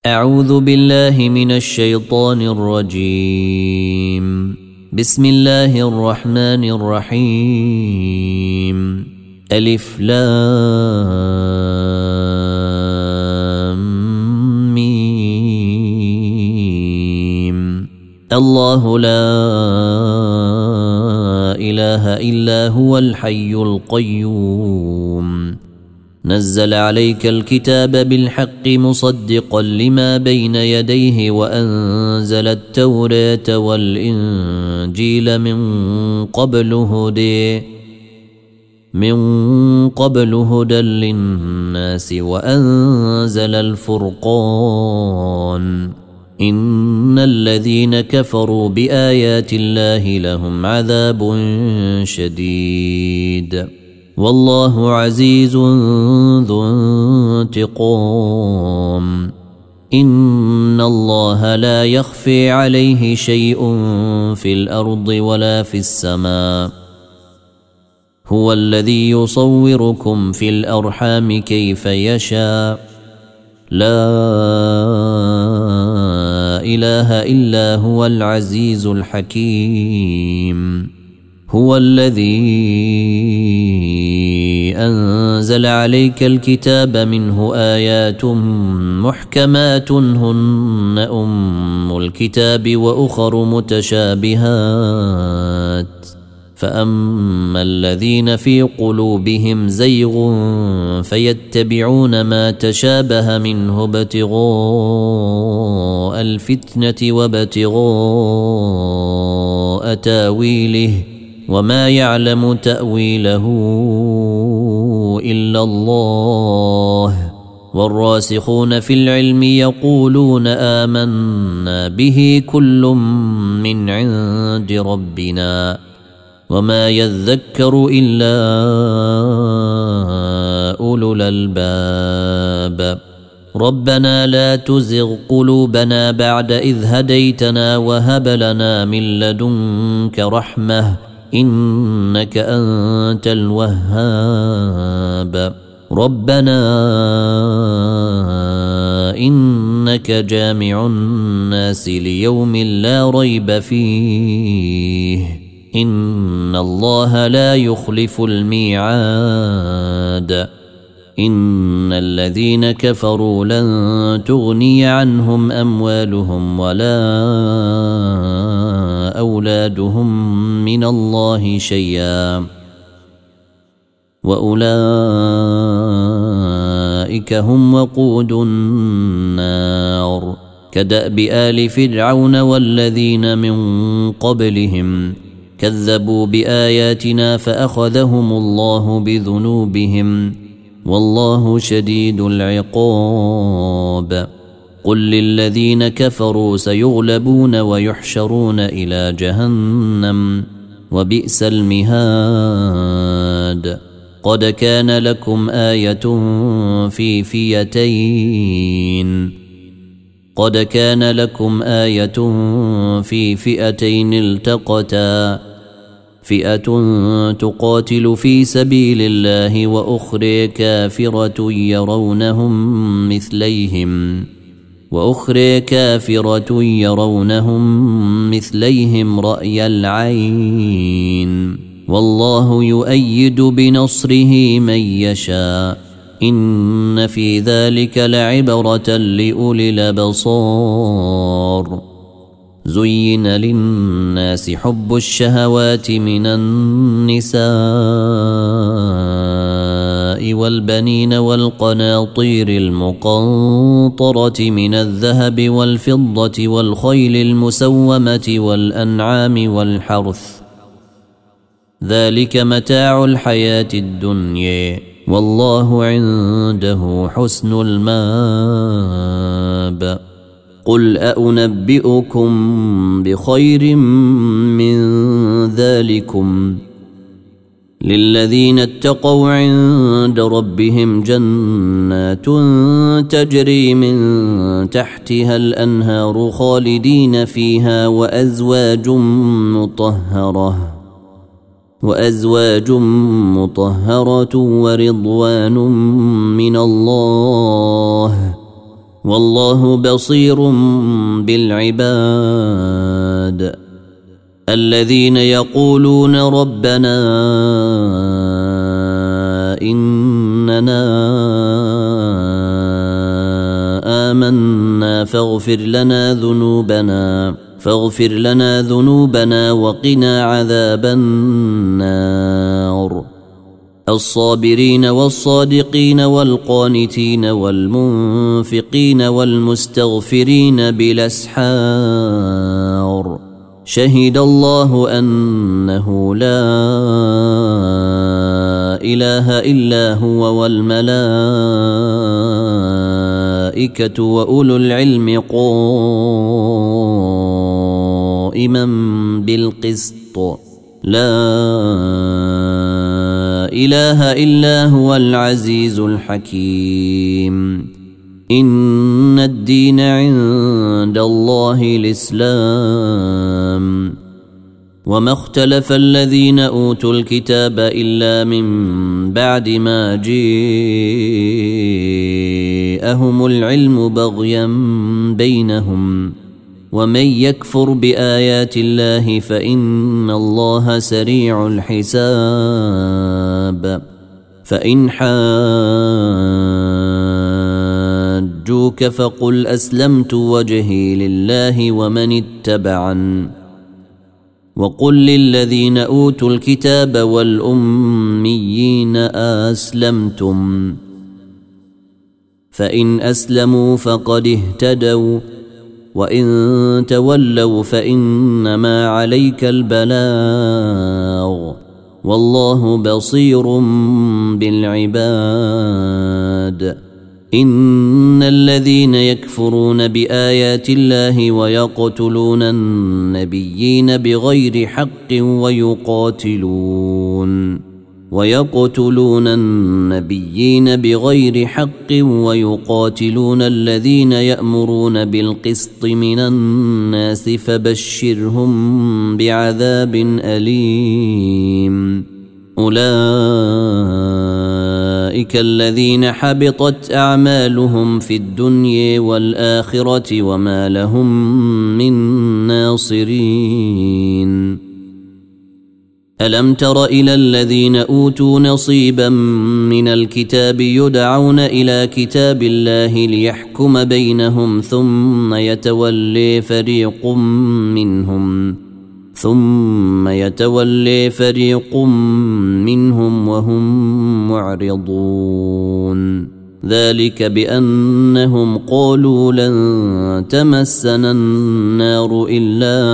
أعوذ بالله من الشيطان الرجيم. بسم الله الرحمن الرحيم. ألف لام ميم. الله لا إله إلا هو الحي القيوم. نزل عليك الكتاب بالحق مصدقا لما بين يديه وأنزل التوراة والإنجيل من قبل هدى للناس وأنزل الفرقان. إن الذين كفروا بآيات الله لهم عذاب شديد والله عزيز ذو انتقام. إن الله لا يخفي عليه شيء في الأرض ولا في السماء. هو الذي يصوركم في الأرحام كيف يشاء. لا إله إلا هو العزيز الحكيم. هو الذي أنزل عليك الكتاب منه آيات محكمات هن أم الكتاب وأخر متشابهات فأما الذين في قلوبهم زيغ فيتبعون ما تشابه منه ابتغاء الفتنة وابتغاء تاويله وما يعلم تأويله إلا الله. والراسخون في العلم يقولون آمنا به كل من عند ربنا وما يذكر إلا أولو الألباب. ربنا لا تزغ قلوبنا بعد إذ هديتنا وهب لنا من لدنك رحمة إنك أنت الوهاب. ربنا إنك جامع الناس ليوم لا ريب فيه إن الله لا يخلف الميعاد. إن الذين كفروا لن تغني عنهم أموالهم ولا أولادهم من الله شيئا وأولئك هم وقود النار. كدأب آل فرعون والذين من قبلهم كذبوا بآياتنا فأخذهم الله بذنوبهم والله شديد العقاب. قل للذين كفروا سيغلبون ويحشرون إلى جهنم وبئس المهاد. قد كان لكم آية في فئتين التقتا فئة تقاتل في سبيل الله وأخرى كافرة يرونهم مثليهم رأي العين والله يؤيد بنصره من يشاء. إن في ذلك لعبرة لأولي الأبصار. زين للناس حب الشهوات من النساء والبنين والقناطير المقنطرة من الذهب والفضة والخيل المسومة والأنعام والحرث ذلك متاع الحياة الدنيا والله عنده حسن المآب. قل أنبئكم بخير من ذلكم للذين اتقوا عند ربهم جنات تجري من تحتها الأنهار خالدين فيها وأزواج مطهرة ورضوان من الله والله بصير بالعباد الذين يقولون ربنا إننا آمنا فاغفر لنا ذنوبنا وقنا عذاب النار الصابرين والصادقين والقانتين والمنفقين والمستغفرين بالأسحار شهد الله أنه لا إله إلا هو والملائكة وأولو العلم قائما بالقسط لا إله إلا هو العزيز الحكيم إن الدين عند الله الإسلام وما اختلف الذين أوتوا الكتاب إلا من بعد ما جاءهم العلم بغيا بينهم ومن يكفر بآيات الله فإن الله سريع الحساب فإن حاجوك فقل أسلمت وجهي لله ومن اتبعن وقل للذين أوتوا الكتاب والأميين أسلمتم فإن أسلموا فقد اهتدوا وإن تولوا فإنما عليك البلاغ والله بصير بالعباد إن الذين يكفرون بآيات الله ويقتلون النبيين بغير حق ويقاتلون الذين يأمرون بالقسط من الناس فبشرهم بعذاب أليم أولئك الذين حبطت أعمالهم في الدنيا والآخرة وما لهم من ناصرين ألم تر إلى الذين أوتوا نصيبا من الكتاب يدعون إلى كتاب الله ليحكم بينهم ثم يتولي فريق منهم وهم معرضون ذلك بأنهم قالوا لن تمسنا النار إلا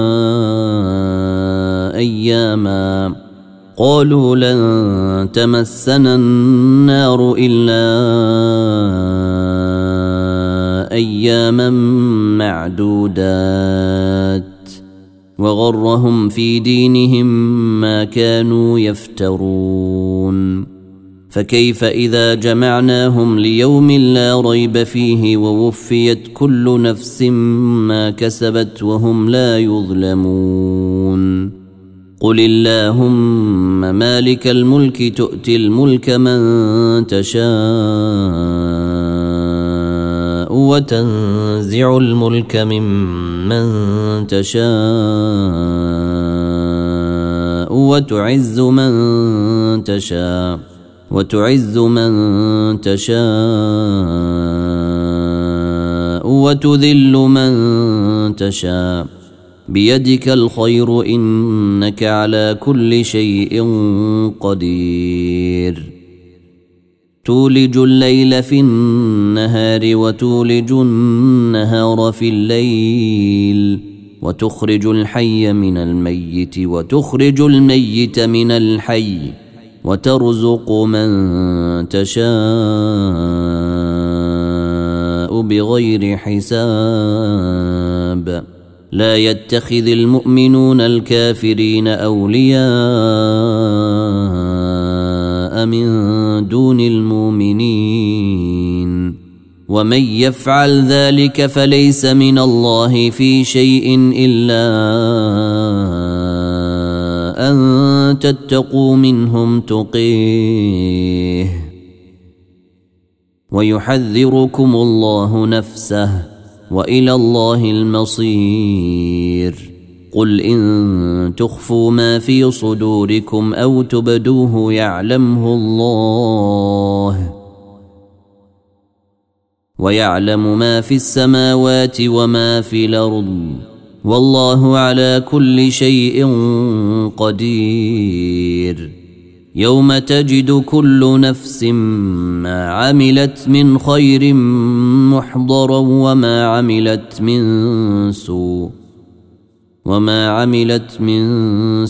أياما معدودات وغرهم في دينهم ما كانوا يفترون فكيف إذا جمعناهم ليوم لا ريب فيه ووفيت كل نفس ما كسبت وهم لا يظلمون قل اللهم مالك الملك تؤتي الملك من تشاء وتنزع الملك ممن تشاء وتعز من تشاء وتذل من تشاء بيدك الخير إنك على كل شيء قدير تولج الليل في النهار وتولج النهار في الليل وتخرج الحي من الميت وتخرج الميت من الحي وترزق من تشاء بغير حساب لا يتخذ المؤمنون الكافرين أولياء من دون المؤمنين ومن يفعل ذلك فليس من الله في شيء إلا أن تتقوا منهم تقيه ويحذركم الله نفسه وإلى الله المصير. قل إن تخفوا ما في صدوركم أو تبدوه يعلمه الله ويعلم ما في السماوات وما في الأرض والله على كل شيء قدير. يوم تجد كل نفس ما عملت من خير محضرا وما عملت من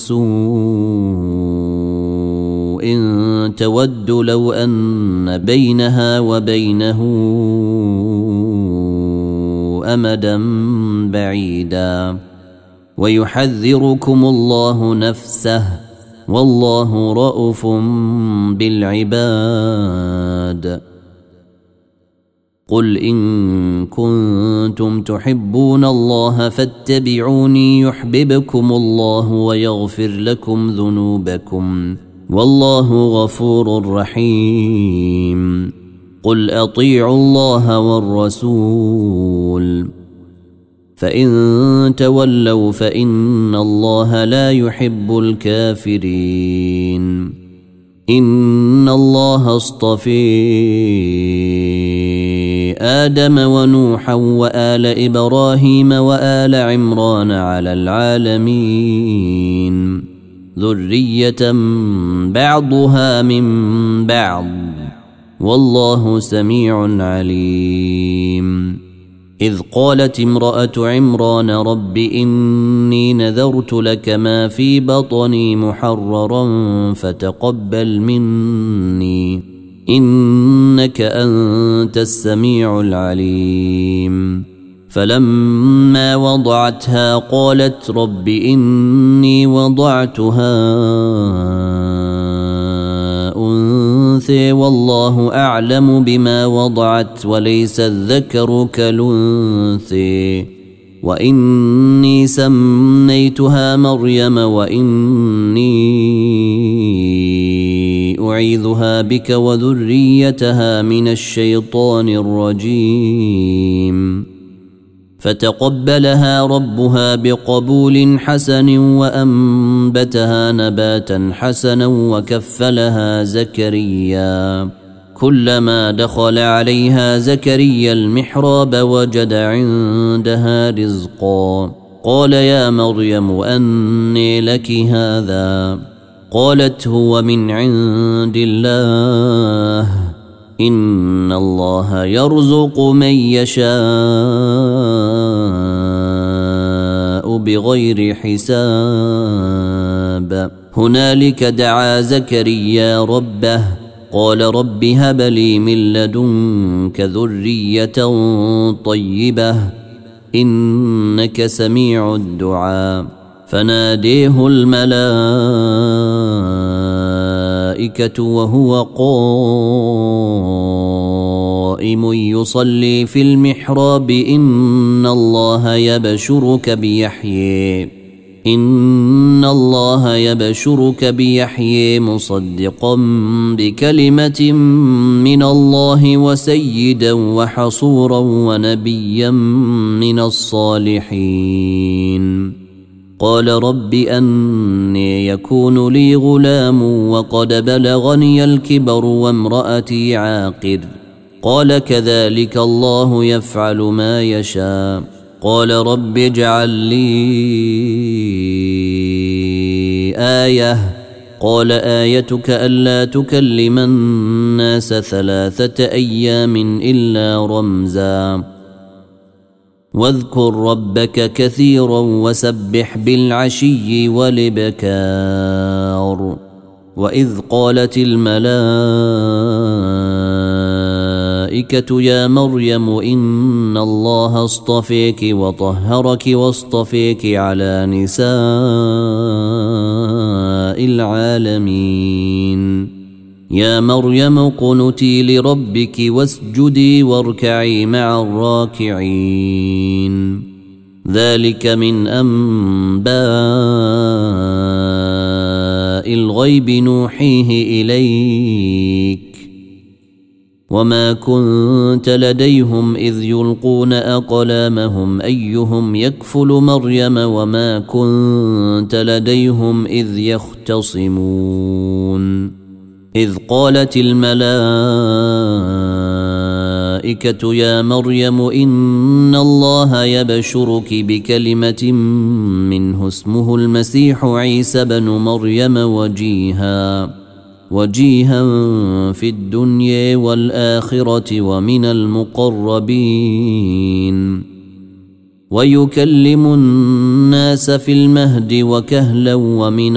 سوء تود لو أن بينها وبينه أمدا بعيدا ويحذركم الله نفسه والله رءوف بالعباد. قل إن كنتم تحبون الله فاتبعوني يحببكم الله ويغفر لكم ذنوبكم والله غفور رحيم. قل أطيعوا الله والرسول فإن تولوا فإن الله لا يحب الكافرين. إن الله اصطفي آدم ونوحا وآل إبراهيم وآل عمران على العالمين ذرية بعضها من بعض والله سميع عليم. إذ قالت امرأة عمران رب إني نذرت لك ما في بطني محررا فتقبل مني إنك أنت السميع العليم. فلما وضعتها قالت رب إني وضعتها أنثى والله أعلم بما وضعت وليس الذكر كالأنثى وإني سميتها مريم وإني أعيذها بك وذريتها من الشيطان الرجيم. فتقبلها ربها بقبول حسن وأنبتها نباتا حسنا وكفلها زكريا. كلما دخل عليها زكريا المحراب وجد عندها رزقا قال يا مريم أنى لك هذا قالت هو من عند الله إن الله يرزق من يشاء بغير حساب. هنالك دعا زكريا ربه قال رب هب لي من لدنك ذرية طيبة إنك سميع الدعاء. فناديه الملائكة وهو قائم يصلي في المحراب إن الله يبشرك بيحيى مصدقا بكلمة من الله وسيدا وحصورا ونبيا من الصالحين. قال رب أنى يكون لي غلام وقد بلغني الكبر وامرأتي عاقر قال كذلك الله يفعل ما يشاء. قال رب اجعل لي آية قال آيتك ألا تكلم الناس 3 أيام إلا رمزا واذكر ربك كثيرا وسبح بالعشي والإبكار. وإذ قالت الملائكة يا مريم إن الله اصطفيك وطهرك واصطفيك على نساء العالمين. يا مريم قنتي لربك واسجدي واركعي مع الراكعين. ذلك من أنباء الغيب نوحيه إليك وما كنت لديهم إذ يلقون أقلامهم أيهم يكفل مريم وما كنت لديهم إذ يختصمون إذ قالت الملائكة يا مريم إن الله يبشرك بكلمة منه اسمه المسيح عيسى بن مريم وجيها في الدنيا والآخرة ومن المقربين ويكلم الناس في المهد وكهلا ومن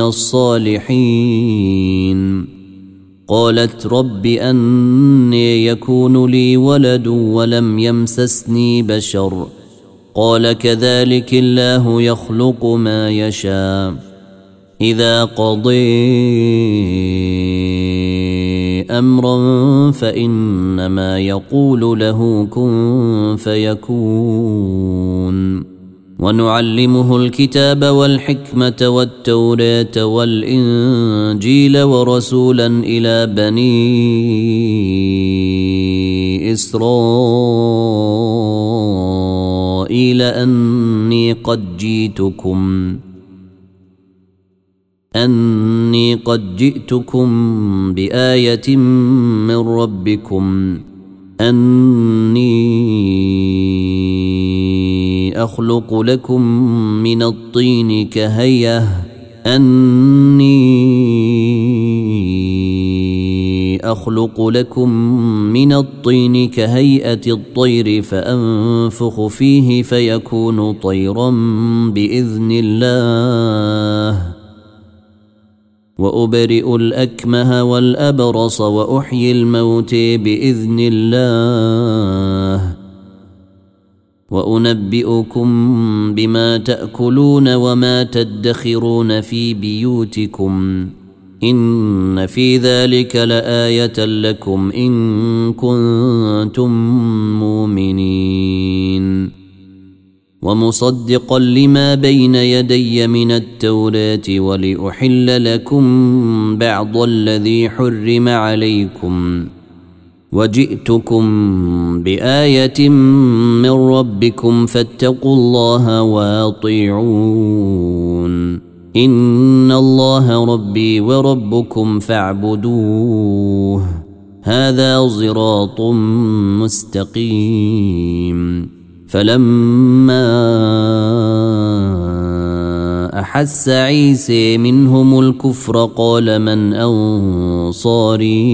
الصالحين قالت رب أني يكون لي ولد ولم يمسسني بشر قال كذلك الله يخلق ما يشاء إذا قضي أمرا فإنما يقول له كن فيكون ونعلمه الكتاب والحكمة والتوراة والإنجيل ورسولا إلى بني إسرائيل أني قد جئتكم بآية من ربكم أني أخلق لكم من الطين كهيئة الطير فأنفخ فيه فيكون طيرا بإذن الله وأبرئ الأكمه والأبرص وأحيي الموت بإذن الله وأنبئكم بما تأكلون وما تدخرون في بيوتكم إن في ذلك لآية لكم إن كنتم مؤمنين ومصدقا لما بين يدي من التوراة ولأحل لكم بعض الذي حرم عليكم وجئتكم بآية من ربكم فاتقوا الله واطيعون إن الله ربي وربكم فاعبدوه هذا صراط مستقيم فلما أحس عيسى منهم الكفر قال من أنصاري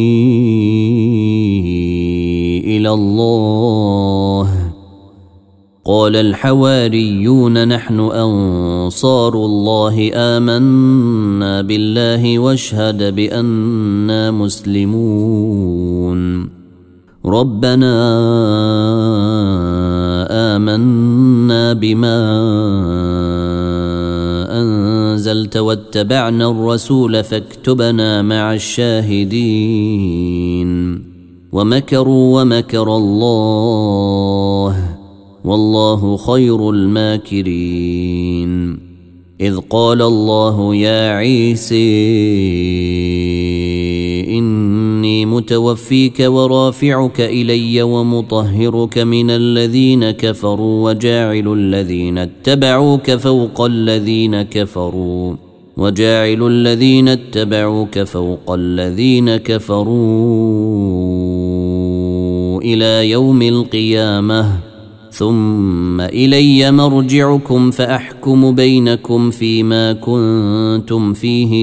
إلى الله قال الحواريون نحن أنصار الله آمنا بالله واشهد بأننا مسلمون ربنا آمنا بما أنزلت واتبعنا الرسول فاكتبنا مع الشاهدين ومكروا ومكر الله والله خير الماكرين إذ قال الله يا عيسى إني متوفيك ورافعك إلي ومطهرك من الذين كفروا وجاعل الذين اتبعوك فوق الذين كفروا إلى يوم القيامة ثم إلي مرجعكم فأحكم بينكم فيما كنتم فيه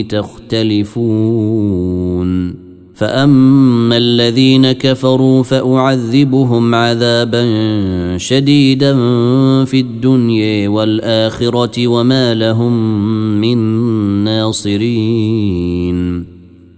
تختلفون فأما الذين كفروا فأعذبهم عذابا شديدا في الدنيا والآخرة وما لهم من ناصرين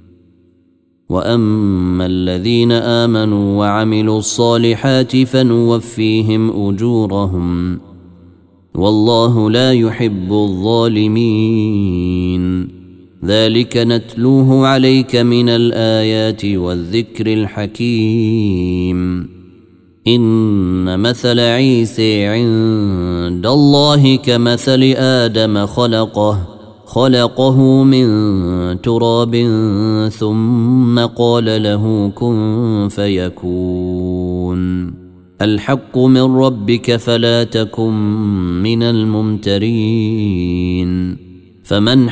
وأما الذين آمنوا وعملوا الصالحات فنوفيهم أجورهم والله لا يحب الظالمين ذلك نتلوه عليك من الآيات والذكر الحكيم إن مثل عيسى عند الله كمثل آدم خلقه من تراب ثم قال له كن فيكون الحق من ربك فلا تكن من الممترين فمن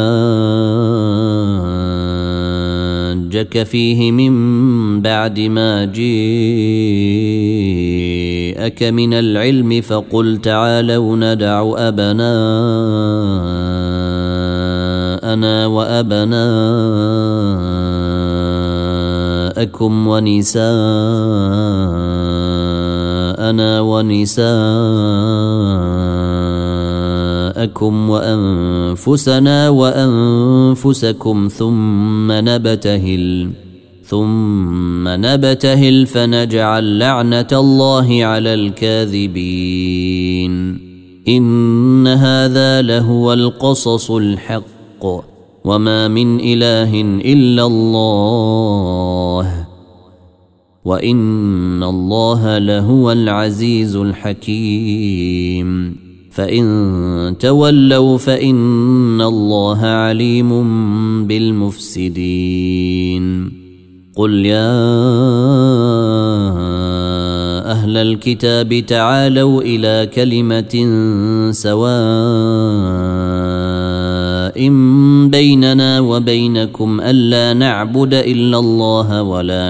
حاجك فيه من بعد ما جاءك من العلم فقل تعالوا ندع أبناءنا وأبناءكم ونساءنا ونساءكم وأنفسنا وأنفسكم ثم نبتهل فنجعل لعنة الله على الكاذبين إن هذا لهو القصص الحق وما من إله إلا الله وإن الله لهو العزيز الحكيم فإن تولوا فإن الله عليم بالمفسدين قل يا أهل الكتاب تعالوا إلى كلمة سواء بيننا وبينكم ألا نعبد إلا الله ولا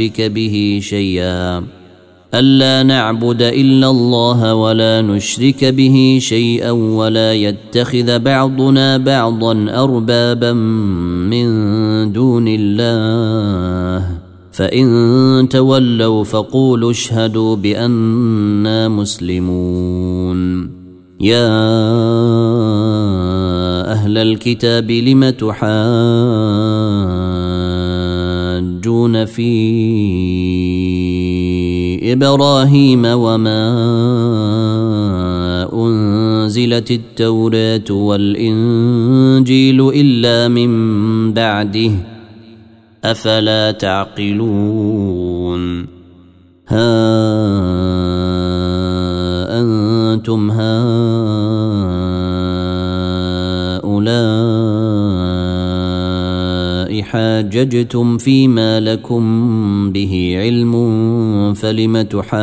نشرك به شيئا ولا يتخذ بعضنا بعضا أربابا من دون الله فإن تولوا فقولوا اشهدوا بأننا مسلمون يا أهل الكتاب لم تحاجون في إبراهيم وما أنزلت التوراة والإنجيل إلا من بعده أفلا تعقلون ها أنتم هؤلاء حاججتم فيما لكم به علم فلم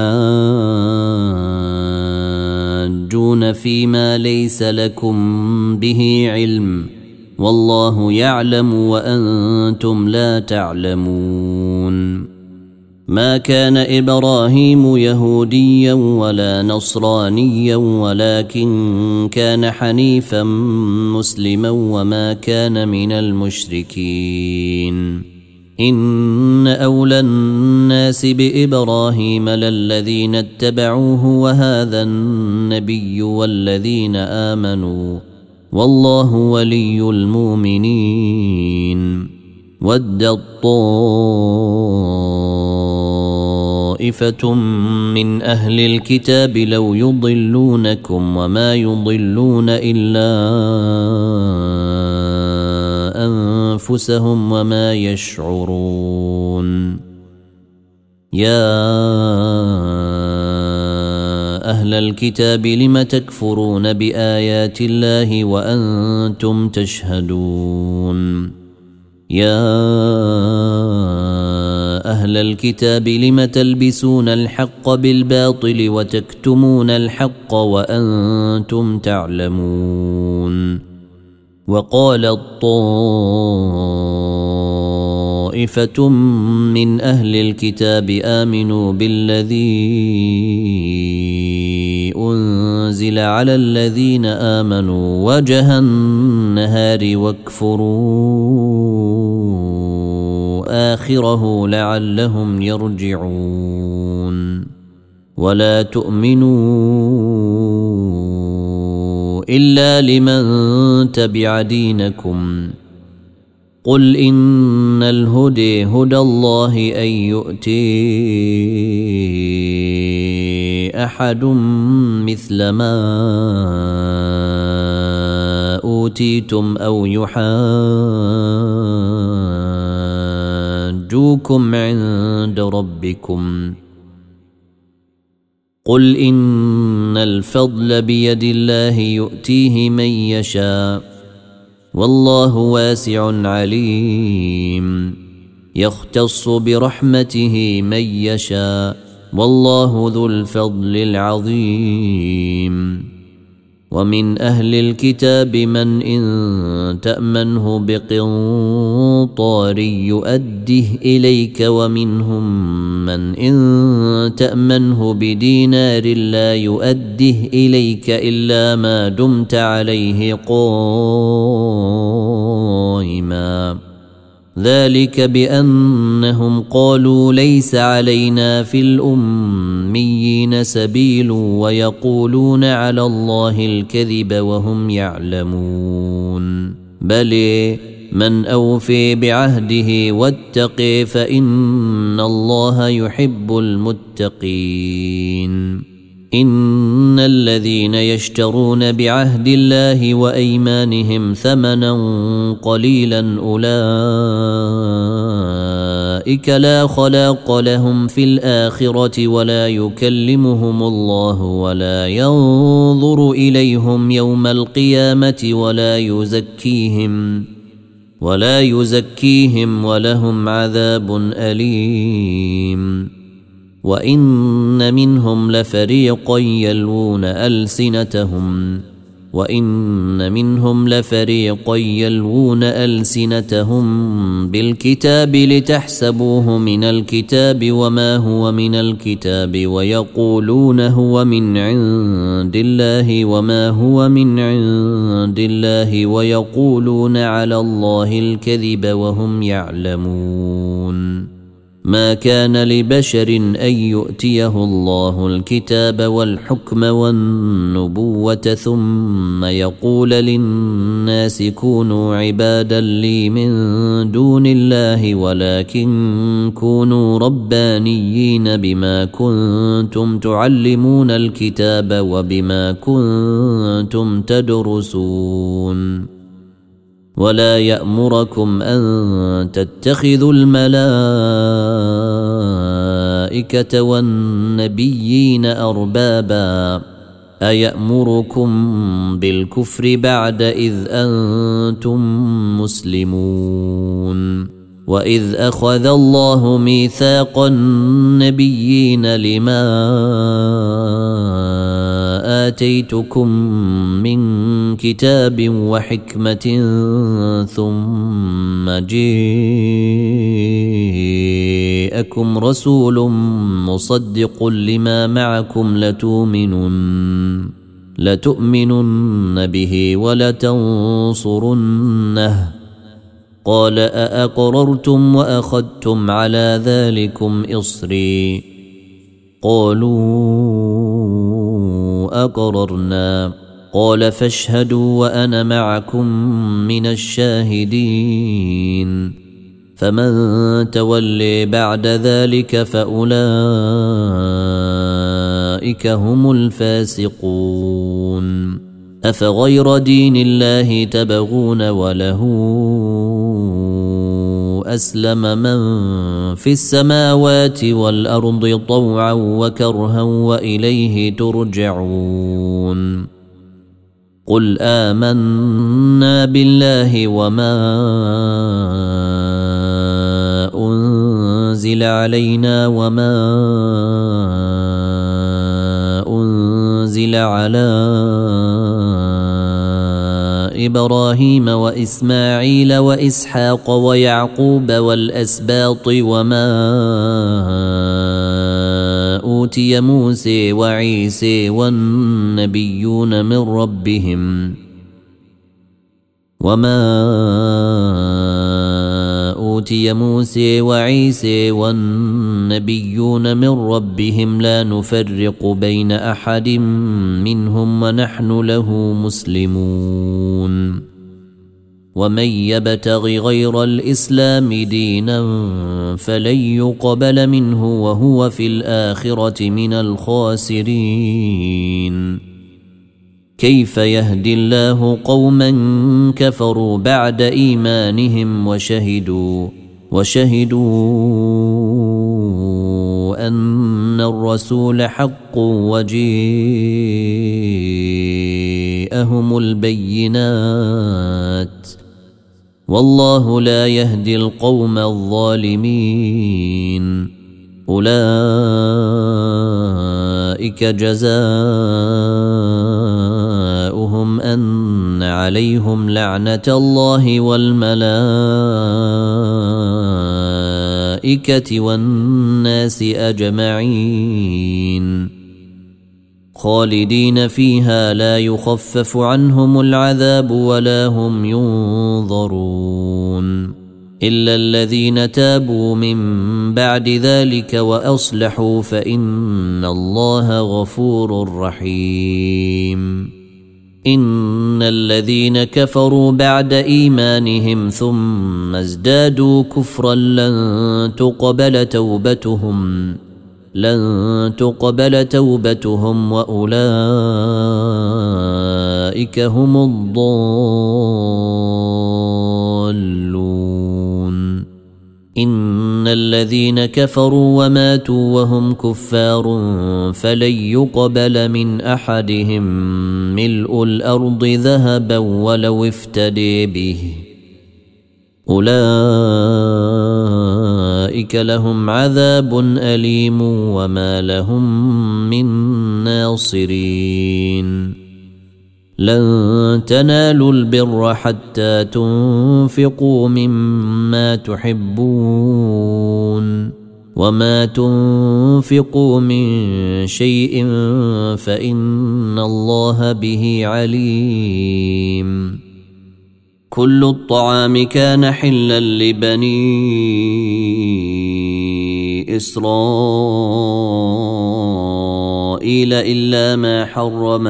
تحاجون فيما ليس لكم به علم والله يعلم وأنتم لا تعلمون ما كان إبراهيم يهوديا ولا نصرانيا ولكن كان حنيفا مسلما وما كان من المشركين إن أولى الناس بإبراهيم للذين اتبعوه وهذا النبي والذين آمنوا والله ولي المؤمنين ودت طائفة من أهل الكتاب لو يضلونكم وما يضلون إلا أنفسهم وما يشعرون يا أهل الكتاب لم تكفرون بآيات الله وأنتم تشهدون يا أهل الكتاب لم تلبسون الحق بالباطل وتكتمون الحق وأنتم تعلمون وقالت طائفة من أهل الكتاب آمنوا بالذي أنزل على الذين آمنوا وجه النهار واكفروا آخره لعلهم يرجعون ولا تؤمنوا إلا لمن تبع دينكم قل إن الهدى هدى الله أن يؤتي أحد مثل ما أوتيتم أو يحاجوكم عند ربكم قل إن الفضل بيد الله يؤتيه من يشاء والله واسع عليم يختص برحمته من يشاء والله ذو الفضل العظيم ومن أهل الكتاب من إن تأمنه بقنطار يؤده إليك ومنهم من إن تأمنه بدينار لا يؤده إليك إلا ما دمت عليه قائما ذلك بأنهم قالوا ليس علينا في الأميين سبيل ويقولون على الله الكذب وهم يعلمون بل من أوفي بعهده واتقي فإن الله يحب المتقين إن الذين يشترون بعهد الله وأيمانهم ثمنا قليلا أولئك لا خلاق لهم في الآخرة ولا يكلمهم الله ولا ينظر إليهم يوم القيامة ولا يزكيهم ولهم عذاب أليم وإن منهم لفريقا يلوون ألسنتهم بالكتاب لتحسبوه من الكتاب وما هو من الكتاب ويقولون هو من عند الله وما هو من عند الله ويقولون على الله الكذب وهم يعلمون ما كان لبشر أن يؤتيه الله الكتاب والحكم والنبوة ثم يقول للناس كونوا عبادا لي من دون الله ولكن كونوا ربانيين بما كنتم تعلمون الكتاب وبما كنتم تدرسون ولا يأمركم أن تتخذوا الملائكة والنبيين أربابا أيأمركم بالكفر بعد إذ أنتم مسلمون وإذ أخذ الله ميثاق النبيين لما آتيتكم من كتاب وحكمة ثم جاءكم رسول مصدق لما معكم لتؤمنن به ولتنصرنه قال أأقررتم وأخذتم على ذلكم إصري قالوا أقررنا قال فاشهدوا وأنا معكم من الشاهدين فمن تولي بعد ذلك فأولئك هم الفاسقون أفغير دين الله تبغون وله أسلم من في السماوات والأرض طوعا وكرها وإليه ترجعون قل آمنا بالله وما أنزل علينا وما أنزل على إبراهيم وإسماعيل وإسحاق ويعقوب والأسباط وما أوتي موسى وعيسى والنبيون من ربهم لا نفرق بين أحد منهم ونحن له مسلمون ومن يبتغ غير الإسلام دينا فلن يقبل منه وهو في الآخرة من الخاسرين كيف يهدي الله قوما كفروا بعد إيمانهم وشهدوا أن الرسول حق وجيءهم البينات والله لا يهدي القوم الظالمين. أولئك جزاؤهم أن عليهم لعنة الله والملائكة والناس أجمعين خالدين فيها لا يخفف عنهم العذاب ولا هم ينظرون إلا الذين تابوا من بعد ذلك وأصلحوا فإن الله غفور رحيم. إن الذين كفروا بعد إيمانهم ثم ازدادوا كفرا لن تقبل توبتهم وأولئك هم الضالون. إن الذين كفروا وماتوا وهم كفار فلن يقبل من أحدهم ملء الأرض ذهبا ولو افتدي به أولئك لهم عذاب أليم وما لهم من ناصرين. لن تنالوا البر حتى تنفقوا مما تحبون وما تنفقوا من شيء فإن الله به عليم. كل الطعام كان حلا لبني إسرائيل إلا ما حرم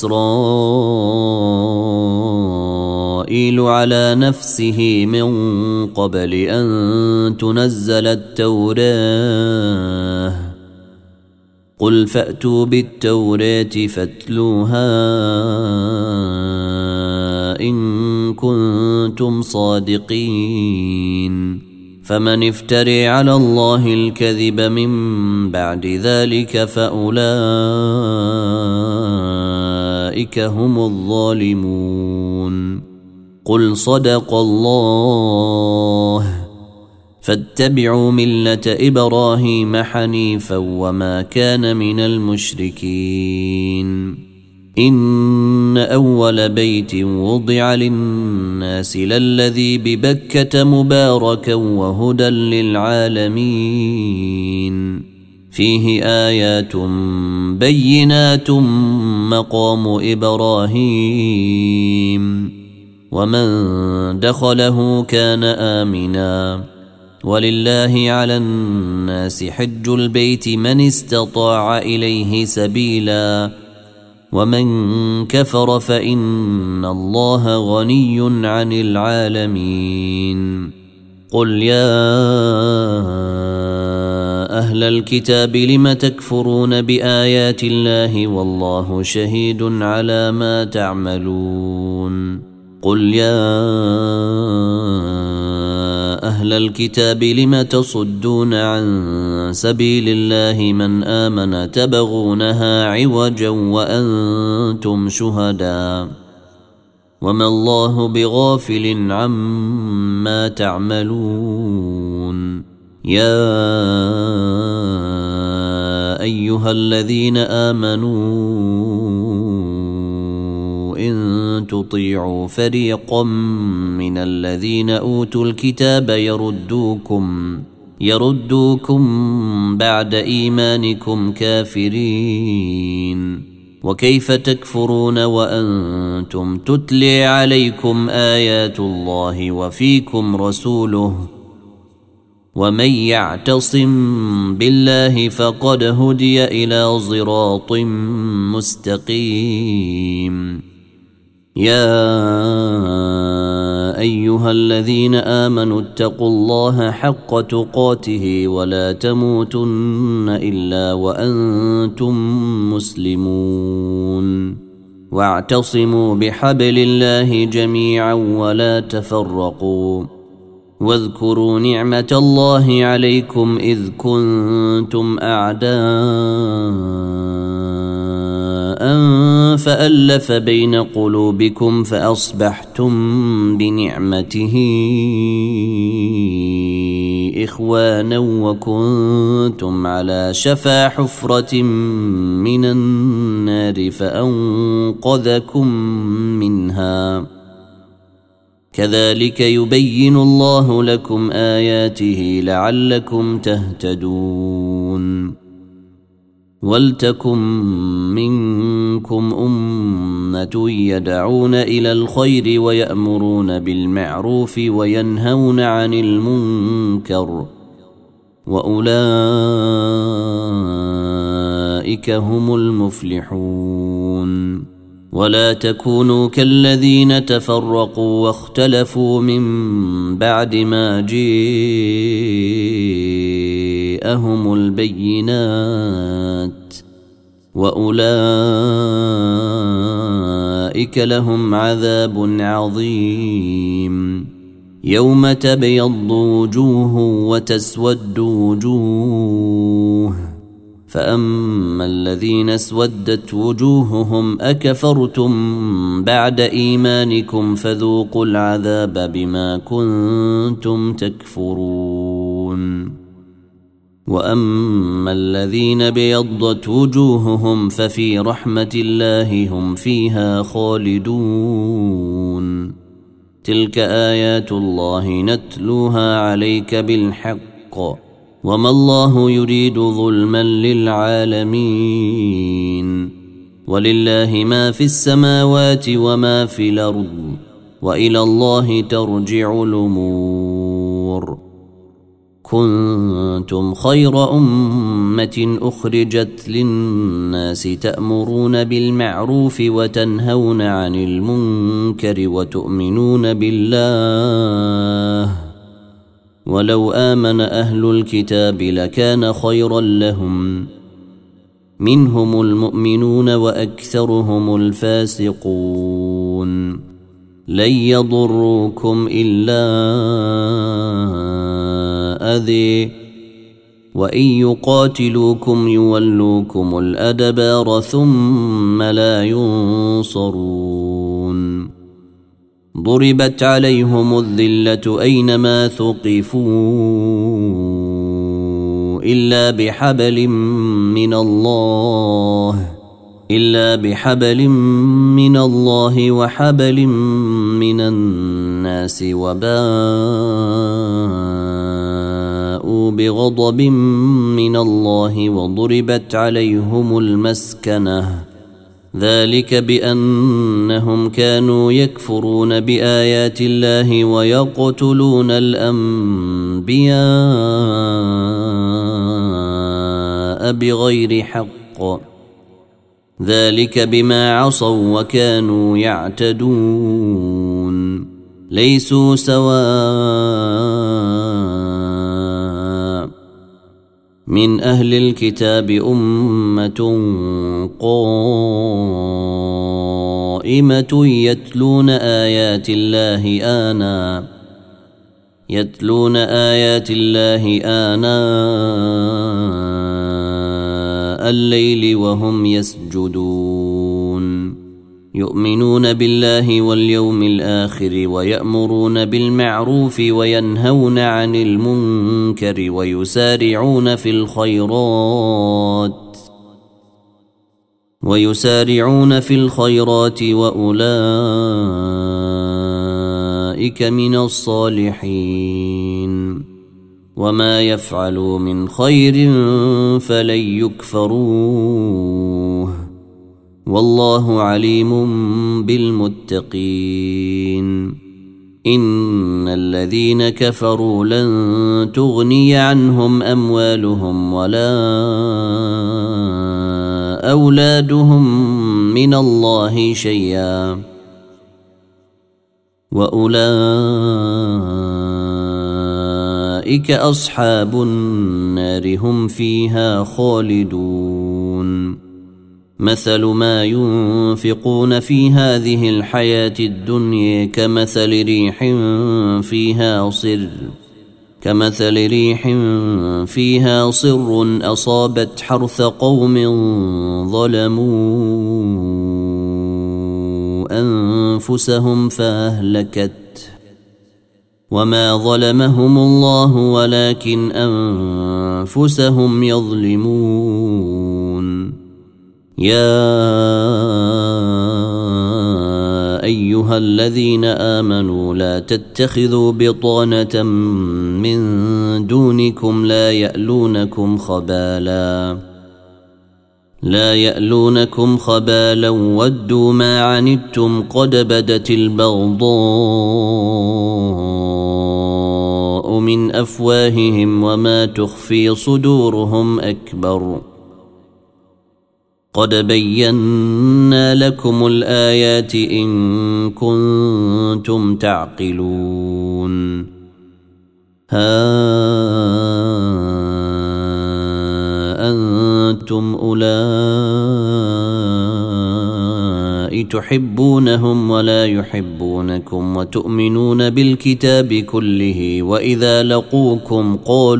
إسرائيل على نفسه من قبل أن تنزل التوراة. قل فأتوا بالتوراة فاتلوها إن كنتم صادقين. فمن افتري على الله الكذب من بعد ذلك فأولئك هم الظالمون. قل صدق الله فاتبعوا ملة إبراهيم حنيفا وما كان من المشركين. إن أول بيت وضع للناس للذي ببكة مباركا وهدى للعالمين فيه آيات بينات مقام إبراهيم ومن دخله كان آمنا ولله على الناس حج البيت من استطاع إليه سبيلا ومن كفر فإن الله غني عن العالمين. قل يا أهل الكتاب لم تكفرون بآيات الله والله شهيد على ما تعملون. قل يا أهل الكتاب لم تصدون عن سبيل الله من آمن تبغونها عوجا وأنتم شهداء وما الله بغافل عما تعملون. يا أيها الذين آمنوا إن تطيعوا فريقا من الذين أوتوا الكتاب يردوكم بعد إيمانكم كافرين. وكيف تكفرون وأنتم تتلي عليكم آيات الله وفيكم رسوله ومن يعتصم بالله فقد هدي إلى صراط مستقيم. يا أيها الذين آمنوا اتقوا الله حق تقاته ولا تموتن إلا وأنتم مسلمون. واعتصموا بحبل الله جميعا ولا تفرقوا. واذكروا نعمة الله عليكم إذ كنتم أعداء فألف بين قلوبكم فأصبحتم بنعمته إخوانا وكنتم على شفا حفرة من النار فأنقذكم منها كذلك يبين الله لكم آياته لعلكم تهتدون ولتكن منكم أمة يدعون إلى الخير ويأمرون بالمعروف وينهون عن المنكر وأولئك هم المفلحون ولا تكونوا كالذين تفرقوا واختلفوا من بعد ما جاءهم البينات وأولئك لهم عذاب عظيم يوم تبيض وجوه وتسود وجوه فأما الذين اسودت وجوههم أكفرتم بعد إيمانكم فذوقوا العذاب بما كنتم تكفرون وأما الذين بيضت وجوههم ففي رحمة الله هم فيها خالدون تلك آيات الله نتلوها عليك بالحق وما الله يريد ظلما للعالمين ولله ما في السماوات وما في الأرض وإلى الله ترجع الأمور كنتم خير أمة أخرجت للناس تأمرون بالمعروف وتنهون عن المنكر وتؤمنون بالله ولو آمن أهل الكتاب لكان خيرا لهم منهم المؤمنون وأكثرهم الفاسقون لن يضروكم إلا أذى وإن يقاتلوكم يولوكم الأدبار ثم لا ينصرون ضربت عليهم الذلة أينما ثقفوا إلا بحبل من الله وحبل من الناس وباءوا بغضب من الله وضربت عليهم المسكنة ذلك بأنهم كانوا يكفرون بآيات الله ويقتلون الأنبياء بغير حق ذلك بما عصوا وكانوا يعتدون ليسوا سواء من أهل الكتاب أمة قائمة يتلون آيات الله آناء الليل وهم يسجدون يؤمنون بالله واليوم الآخر ويأمرون بالمعروف وينهون عن المنكر ويسارعون في الخيرات وأولئك من الصالحين وما يفعلوا من خير فلن يكفروه والله عليم بالمتقين إن الذين كفروا لن تغني عنهم أموالهم ولا أولادهم من الله شيئا وأولئك أصحاب النار هم فيها خالدون مثل ما ينفقون في هذه الحياة الدنيا كمثل ريح فيها صر أصابت حرث قوم ظلموا أنفسهم فأهلكت وما ظلمهم الله ولكن أنفسهم يظلمون يا أيها الذين آمنوا لا تتخذوا بطانة من دونكم لا يألونكم خبالا ودوا ما عنتم قد بدت البغضاء من أفواههم وما تخفي صدورهم أكبر قد بينا لكم الآيات إن كنتم تعقلون ها أنتم أولئك تحبونهم ولا يحبونكم وتؤمنون بالكتاب كله وإذا لقوكم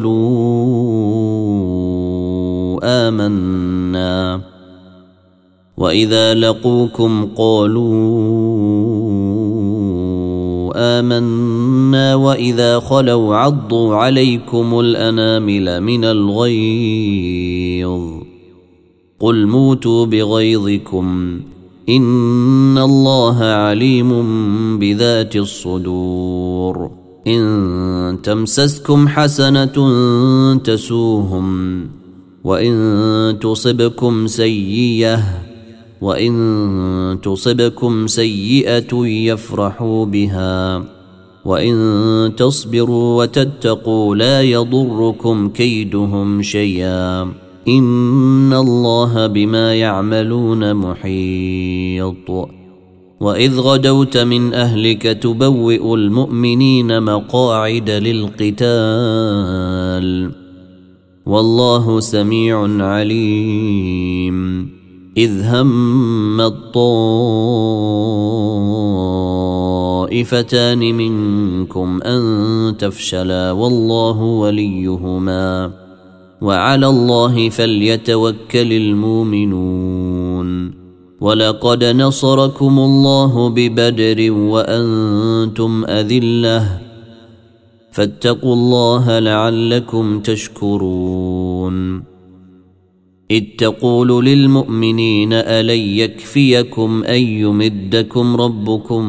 قالوا آمنا وإذا خلوا عضوا عليكم الأنامل من الغيظ قل موتوا بغيظكم إن الله عليم بذات الصدور إن تمسسكم حسنة تسوهم وإن تصبكم سيئة يفرحوا بها وإن تصبروا وتتقوا لا يضركم كيدهم شيئا إن الله بما يعملون محيط وإذ غدوت من أهلك تبوئ المؤمنين مقاعد للقتال والله سميع عليم إذ هم الطائفتان منكم أن تفشلا والله وليهما وعلى الله فليتوكل المؤمنون ولقد نصركم الله ببدر وأنتم أذلة فاتقوا الله لعلكم تشكرون إذ تقول للمؤمنين ألن يكفيكم أن يمدكم ربكم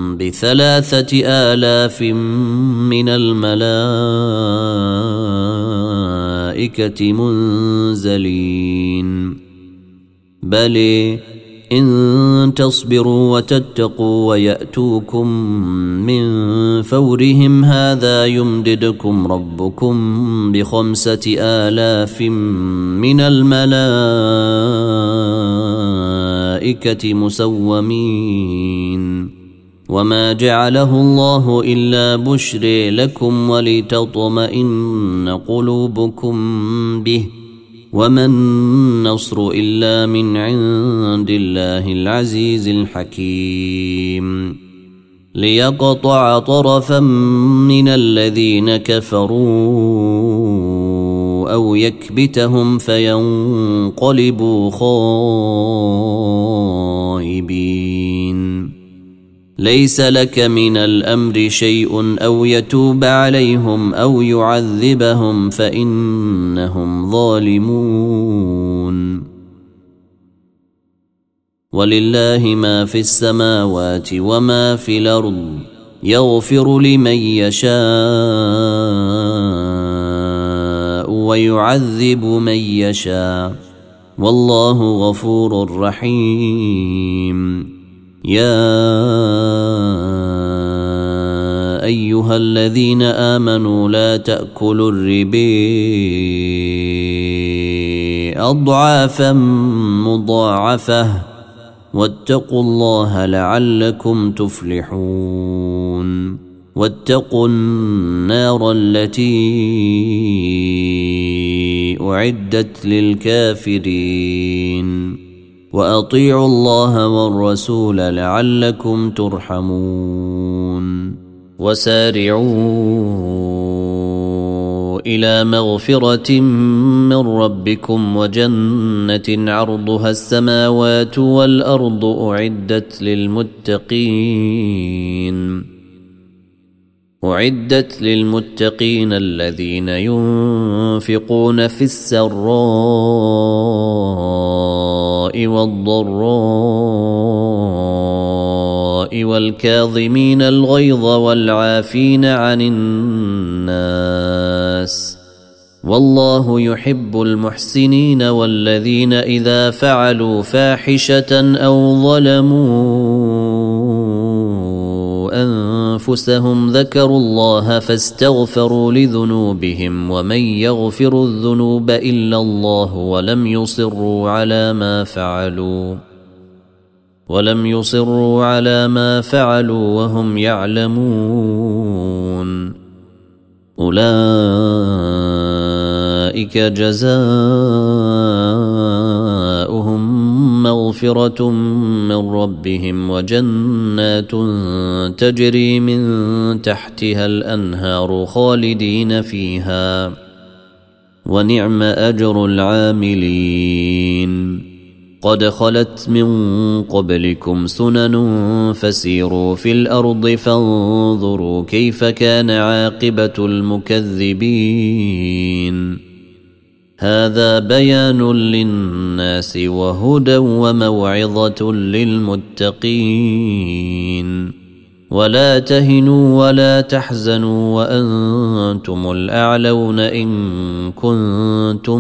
ب3,000 من الملائكة منزلين بل إن تصبروا وتتقوا ويأتوكم من فورهم هذا يمددكم ربكم ب5,000 من الملائكة مسومين وما جعله الله إلا بشر لكم ولتطمئن قلوبكم به وما النصر إلا من عند الله العزيز الحكيم ليقطع طرفا من الذين كفروا أو يكبتهم فينقلبوا خائبين ليس لك من الأمر شيء أو يتوب عليهم أو يعذبهم فإنهم ظالمون ولله ما في السماوات وما في الأرض يغفر لمن يشاء ويعذب من يشاء والله غفور رحيم يا أيها الذين آمنوا لا تأكلوا الربا أضعافا مضاعفة واتقوا الله لعلكم تفلحون واتقوا النار التي أعدت للكافرين وأطيعوا الله والرسول لعلكم ترحمون وسارعوا إلى مغفرة من ربكم وجنة عرضها السماوات والأرض أعدت للمتقين الذين ينفقون في السراء والضراء والكاظمين الغيظ والعافين عن الناس والله يحب المحسنين والذين إذا فعلوا فاحشة أو ظلموا أنفسهم ذكروا الله فاستغفروا لذنوبهم ومن يغفر الذنوب إلا الله ولم يصروا على ما فعلوا وهم يعلمون أولئك جزاؤهم مغفرة من ربهم وجنات تجري من تحتها الأنهار خالدين فيها ونعم أجر العاملين قد خلت من قبلكم سنن فسيروا في الأرض فانظروا كيف كان عاقبة المكذبين هذا بيان للناس وهدى وموعظة للمتقين ولا تهنوا ولا تحزنوا وأنتم الأعلون إن كنتم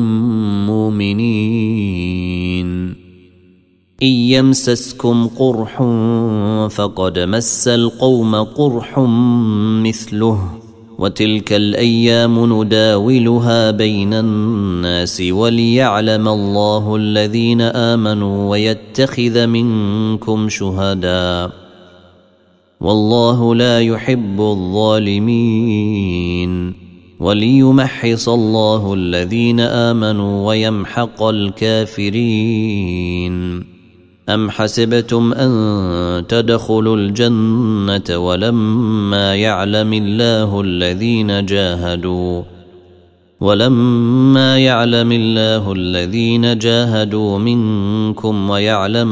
مؤمنين إن يمسسكم قرح فقد مس القوم قرح مثله وتلك الأيام نداولها بين الناس وليعلم الله الذين آمنوا ويتخذ منكم شهداء والله لا يحب الظالمين وليمحص الله الذين آمنوا ويمحق الكافرين أم حسبتم أن تدخلوا الجنة ولما يعلم الله الذين جاهدوا منكم ويعلم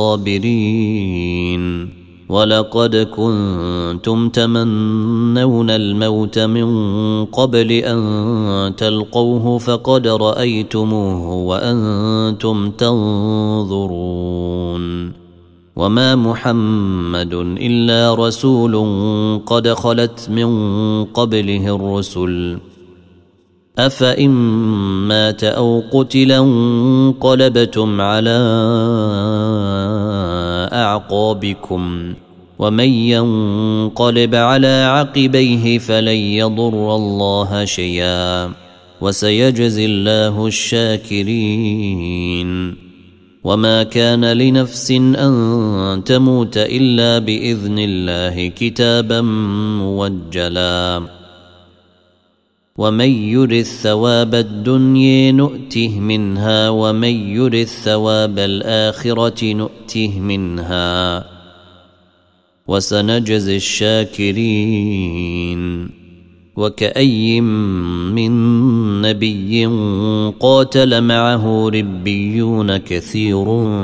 الصابرين ولقد كنتم تمنون الموت من قبل أن تلقوه فقد رأيتموه وأنتم تنظرون وما محمد إلا رسول قد خلت من قبله الرسل أفإن مات أو قتلا انقلبتم على أعقابكم ومن ينقلب على عقبيه فلن يضر الله شيئا وسيجزي الله الشاكرين وما كان لنفس أن تموت إلا بإذن الله كتابا موجلا ومن يرد ثواب الدنيا نؤته منها ومن يرد ثواب الآخرة نؤته منها وسنجزي الشاكرين وكأي من نبي قاتل معه ربيون كثير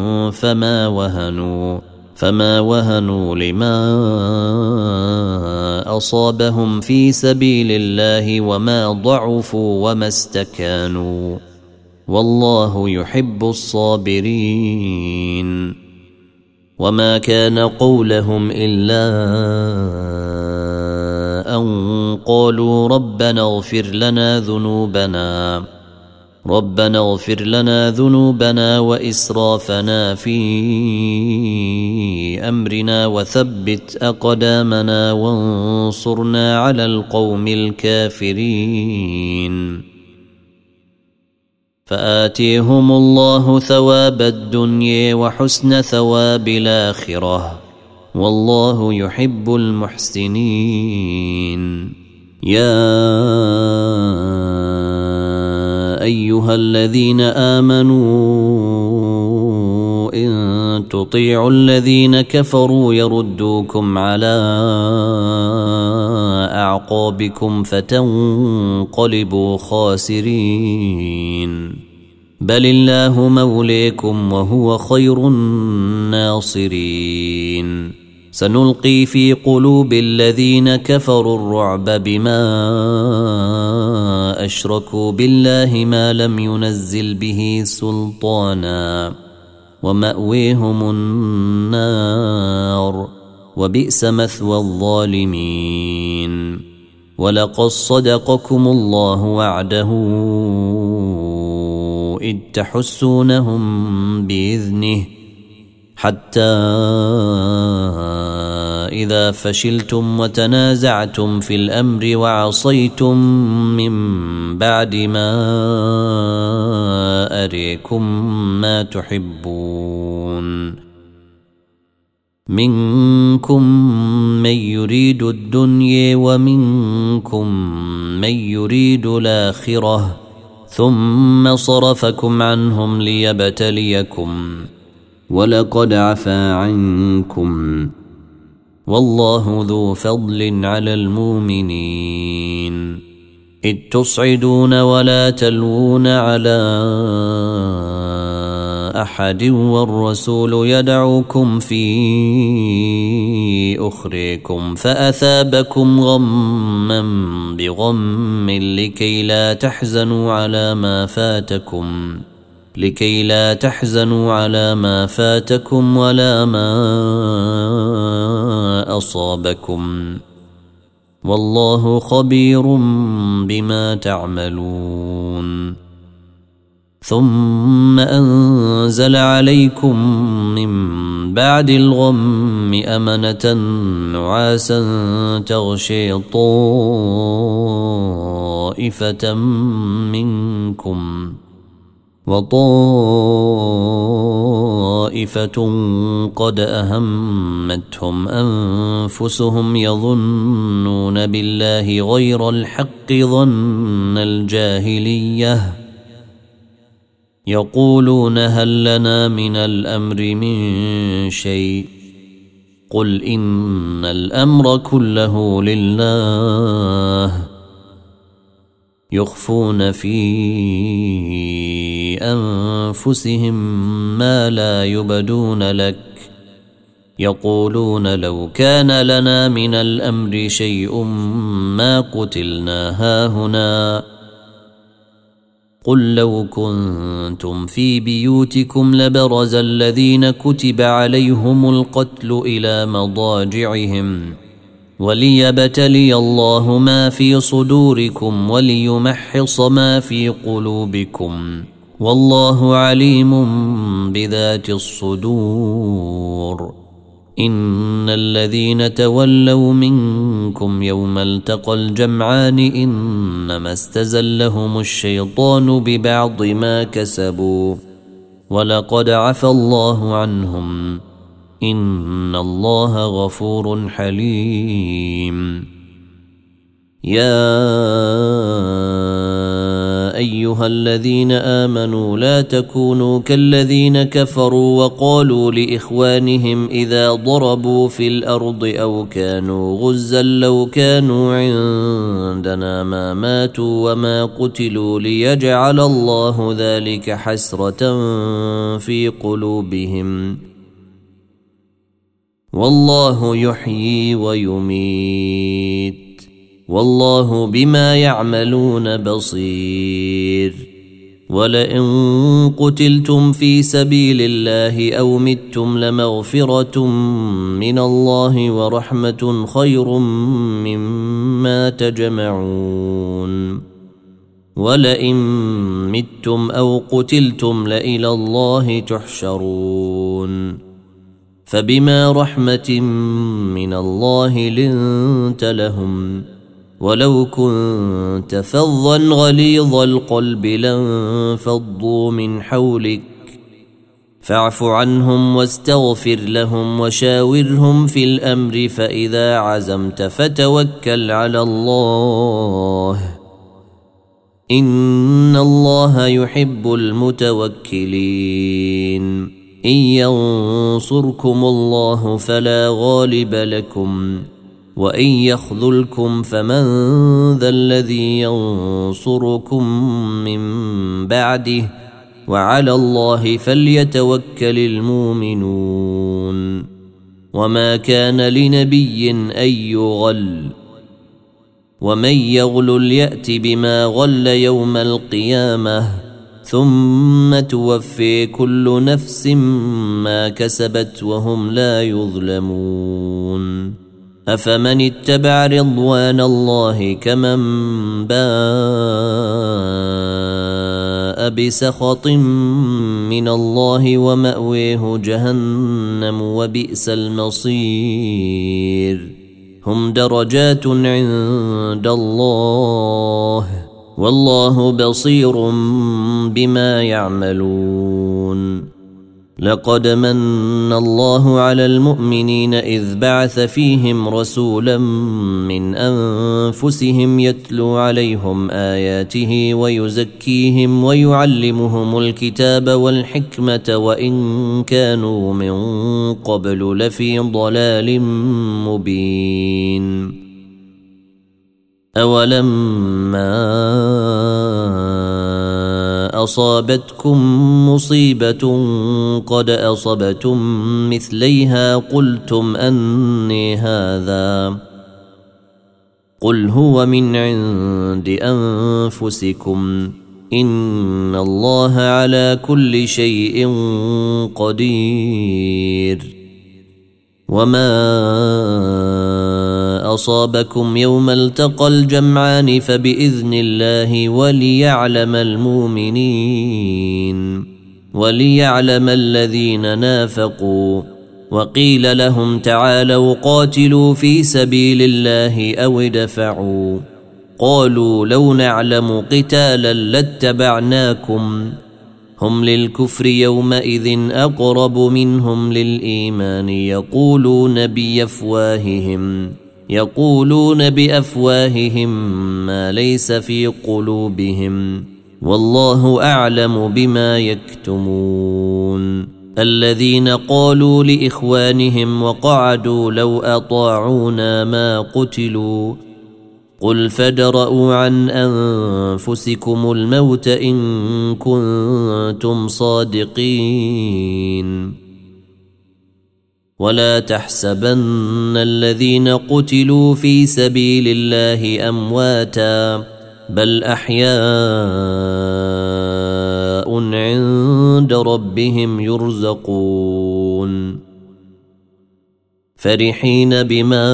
فما وهنوا لما أصابهم في سبيل الله وما ضعفوا وما استكانوا والله يحب الصابرين وما كان قولهم إلا أن قالوا ربنا اغفر لنا ذنوبنا وإسرافنا في أمرنا وثبت أقدامنا وانصرنا على القوم الكافرين فآتيهم الله ثواب الدنيا وحسن ثواب الآخرة والله يحب المحسنين يا أيها الذين آمنوا إن تطيعوا الذين كفروا يردوكم على أعقابكم فتنقلبوا خاسرين بل الله موليكم وهو خير الناصرين سنلقي في قلوب الذين كفروا الرعب بما أشركوا بالله ما لم ينزل به سلطانا ومأويهم النار وبئس مثوى الظالمين ولقد صدقكم الله وعده إذ تحسونهم بإذنه حتى إذا فشلتم وتنازعتم في الأمر وعصيتم من بعد ما أريكم ما تحبون منكم من يريد الدنيا ومنكم من يريد الآخرة ثم صرفكم عنهم ليبتليكم ولقد عفا عنكم والله ذو فضل على المؤمنين إذ تصعدون ولا تلوون على أحد والرسول يدعوكم في أخريكم فأثابكم غما بغم لكي لا تحزنوا على ما فاتكم ولا ما أصابكم والله خبير بما تعملون ثم أنزل عليكم من بعد الغم أمنة نعاسا تغشي طائفة منكم وطائفة قد أهمتهم أنفسهم يظنون بالله غير الحق ظن الجاهلية يقولون هل لنا من الأمر من شيء قل إن الأمر كله لله يخفون في أنفسهم ما لا يبدون لك يقولون لو كان لنا من الأمر شيء ما قتلنا هاهنا قل لو كنتم في بيوتكم لبرز الذين كتب عليهم القتل إلى مضاجعهم وليبتلي الله ما في صدوركم وليمحص ما في قلوبكم والله عليم بذات الصدور إن الذين تولوا منكم يوم التقى الجمعان إنما استزلهم الشيطان ببعض ما كسبوا ولقد عفى الله عنهم إن الله غفور حليم يا أيها الذين آمنوا لا تكونوا كالذين كفروا وقالوا لإخوانهم إذا ضربوا في الأرض أو كانوا غزا لو كانوا عندنا ما ماتوا وما قتلوا ليجعل الله ذلك حسرة في قلوبهم والله يحيي ويميت والله بما يعملون بصير ولئن قتلتم في سبيل الله أو متم لمغفرة من الله ورحمة خير مما تجمعون ولئن متم أو قتلتم لإلى الله تحشرون فبما رحمة من الله لنت لهم ولو كنت فظا غليظ القلب لانفضوا من حولك فاعف عنهم واستغفر لهم وشاورهم في الأمر فإذا عزمت فتوكل على الله إن الله يحب المتوكلين إن ينصركم الله فلا غالب لكم وإن يخذلكم فمن ذا الذي ينصركم من بعده وعلى الله فليتوكل المؤمنون وما كان لنبي أن يغل ومن يغلل يأت بما غل يوم القيامة ثم توفي كل نفس ما كسبت وهم لا يظلمون أفمن اتبع رضوان الله كمن باء بسخط من الله ومأويه جهنم وبئس المصير هم درجات عند الله والله بصير بما يعملون لقد من الله على المؤمنين إذ بعث فيهم رسولا من أنفسهم يتلو عليهم آياته ويزكيهم ويعلمهم الكتاب والحكمة وإن كانوا من قبل لفي ضلال مبين أولما أصابتكم مصيبة قد أصبتم مثليها قلتم أني هذا قل هو من عند أنفسكم إن الله على كل شيء قدير وما أصابكم يوم التقى الجمعان فبإذن الله وليعلم الذين نافقوا وقيل لهم تعالوا قاتلوا في سبيل الله أو ادفعوا قالوا لو نعلم قتالا لاتبعناكم هم للكفر يومئذ أقرب منهم للإيمان يقولون بأفواههم ما ليس في قلوبهم والله أعلم بما يكتمون الذين قالوا لإخوانهم وقعدوا لو أطاعونا ما قتلوا قل فادرءوا عن أنفسكم الموت إن كنتم صادقين ولا تحسبن الذين قتلوا في سبيل الله أمواتا بل أحياء عند ربهم يرزقون فرحين بما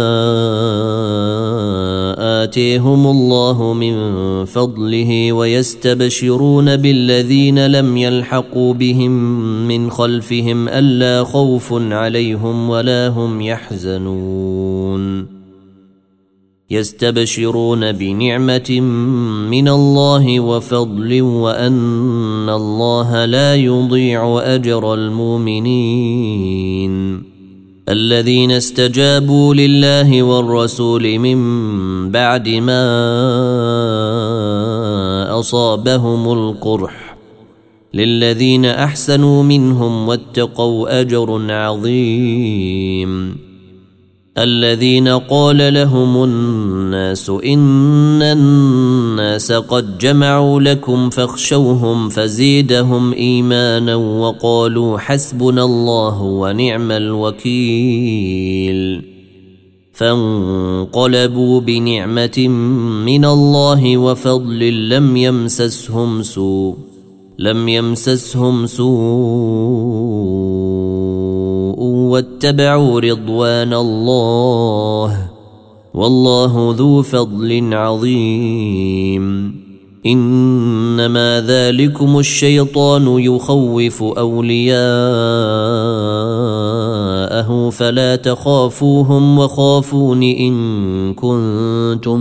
آتيهم الله من فضله ويستبشرون بالذين لم يلحقوا بهم من خلفهم ألا خوف عليهم ولا هم يحزنون يستبشرون بنعمة من الله وفضل وأن الله لا يضيع أجر المؤمنين الذين استجابوا لله والرسول من بعد ما أصابهم القرح للذين أحسنوا منهم واتقوا أجر عظيم الذين قال لهم الناس إن الناس قد جمعوا لكم فاخشوهم فزيدهم إيمانا وقالوا حسبنا الله ونعم الوكيل فانقلبوا بنعمة من الله وفضل لم يمسسهم سوء واتبعوا رضوان الله والله ذو فضل عظيم إنما ذلكم الشيطان يخوف أولياءه فلا تخافوهم وخافون إن كنتم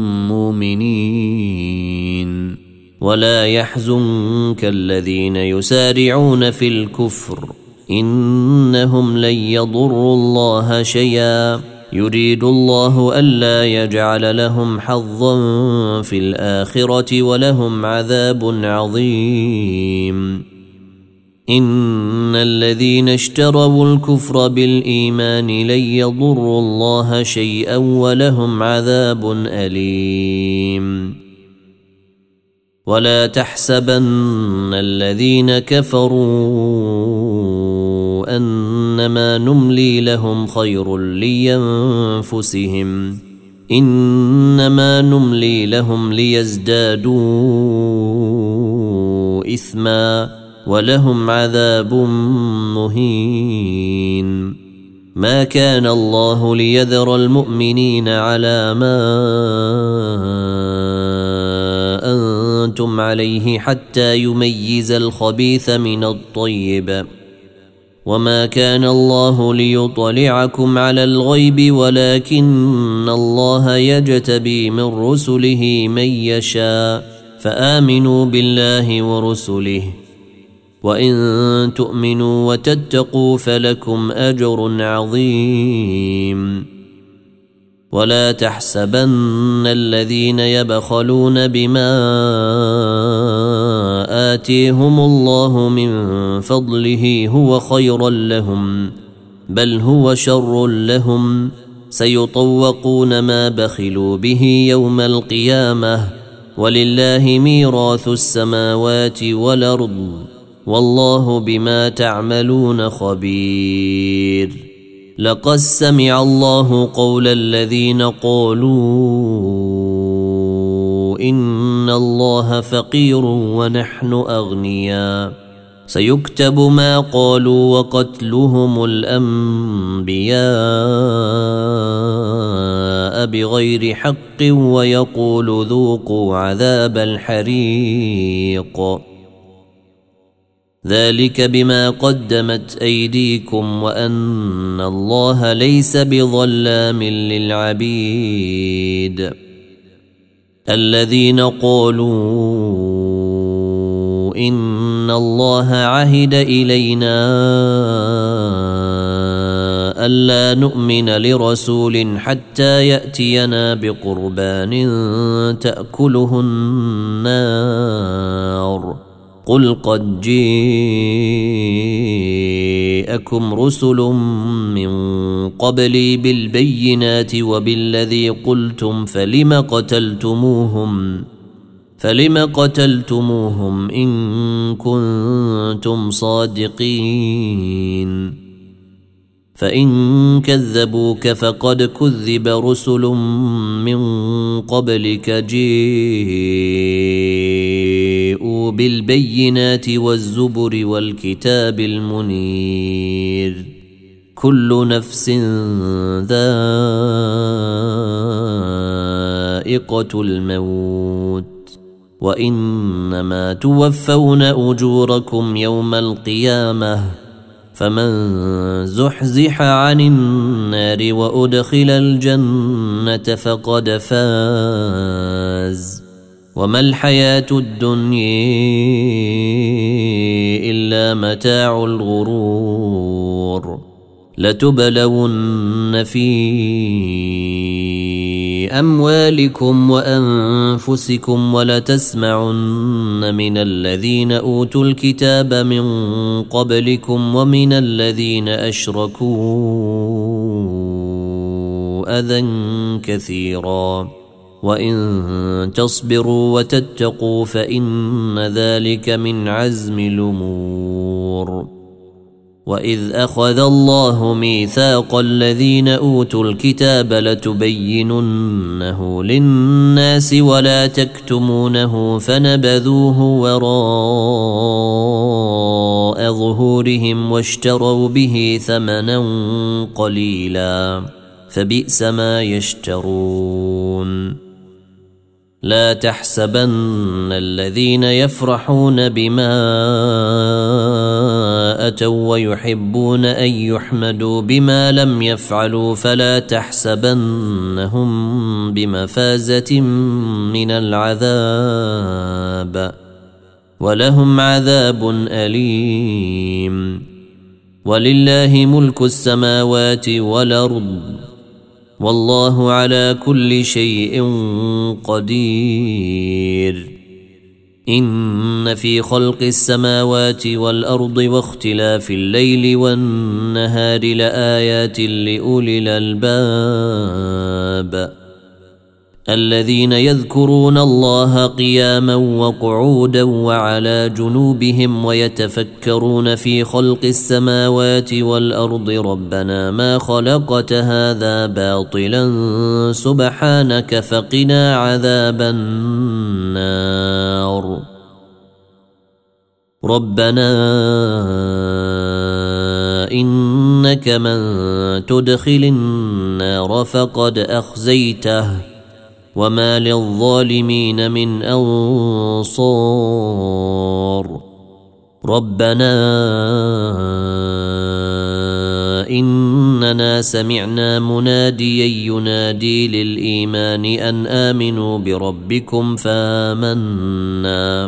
مؤمنين ولا يحزنك الذين يسارعون في الكفر إنهم لن يضروا الله شيئا يريد الله ألا يجعل لهم حظا في الآخرة ولهم عذاب عظيم إن الذين اشتروا الكفر بالإيمان لن يضروا الله شيئا ولهم عذاب أليم ولا تحسبن الذين كفروا أنما نملي لهم خير لينفسهم إنما نملي لهم ليزدادوا إثما ولهم عذاب مهين ما كان الله ليذر المؤمنين على ما أنتم عليه حتى يميز الخبيث من الطيب وما كان الله ليطلعكم على الغيب ولكن الله يجتبي من رسله من يشاء فآمنوا بالله ورسله وإن تؤمنوا وتتقوا فلكم أجر عظيم ولا تحسبن الذين يبخلون بما آتيهم الله من فضله هو خيرا لهم بل هو شر لهم سيطوقون ما بخلوا به يوم القيامة ولله ميراث السماوات والأرض والله بما تعملون خبير لقد سمع الله قول الذين قالوا إن الله فقير ونحن أغنياء سيكتب ما قالوا وقتلهم الأنبياء بغير حق ويقول ذوقوا عذاب الحريق ذلك بما قدمت أيديكم وأن الله ليس بظلام للعبيد الذين قالوا إن الله عهد إلينا ألا نؤمن لرسول حتى يأتينا بقربان تأكله النار قل قد جاءكم رسل من قبلي بالبينات وبالذي قلتم فلم قتلتموهم إن كنتم صادقين فإن كذبوك فقد كذب رسل من قبلك جاءوا بالبينات والزبر والكتاب المنير كل نفس ذائقة الموت وإنما توفون أجوركم يوم القيامة فمن زحزح عن النار وأدخل الجنة فقد فاز وما الحياة الدنيا إلا متاع الغرور لتبلون في أموالكم وأنفسكم ولتسمعن من الذين أوتوا الكتاب من قبلكم ومن الذين أشركوا أذى كثيرا وإن تصبروا وتتقوا فإن ذلك من عزم الأمور وإذ أخذ الله ميثاق الذين أوتوا الكتاب لتبيننه للناس ولا تكتمونه فنبذوه وراء ظهورهم واشتروا به ثمنا قليلا فبئس ما يشترون لا تحسبن الذين يفرحون بما أتوا ويحبون أن يحمدوا بما لم يفعلوا فلا تحسبنهم بمفازة من العذاب ولهم عذاب أليم ولله ملك السماوات والأرض والله على كل شيء قدير إن في خلق السماوات والأرض واختلاف الليل والنهار لآيات لأولي الألباب الذين يذكرون الله قياما وقعودا وعلى جنوبهم ويتفكرون في خلق السماوات والأرض ربنا ما خلقت هذا باطلا سبحانك فقنا عذاب النار ربنا إنك من تدخل النار فقد أخزيته وما للظالمين من أنصار ربنا إننا سمعنا مناديا ينادي للإيمان أن آمنوا بربكم فآمنا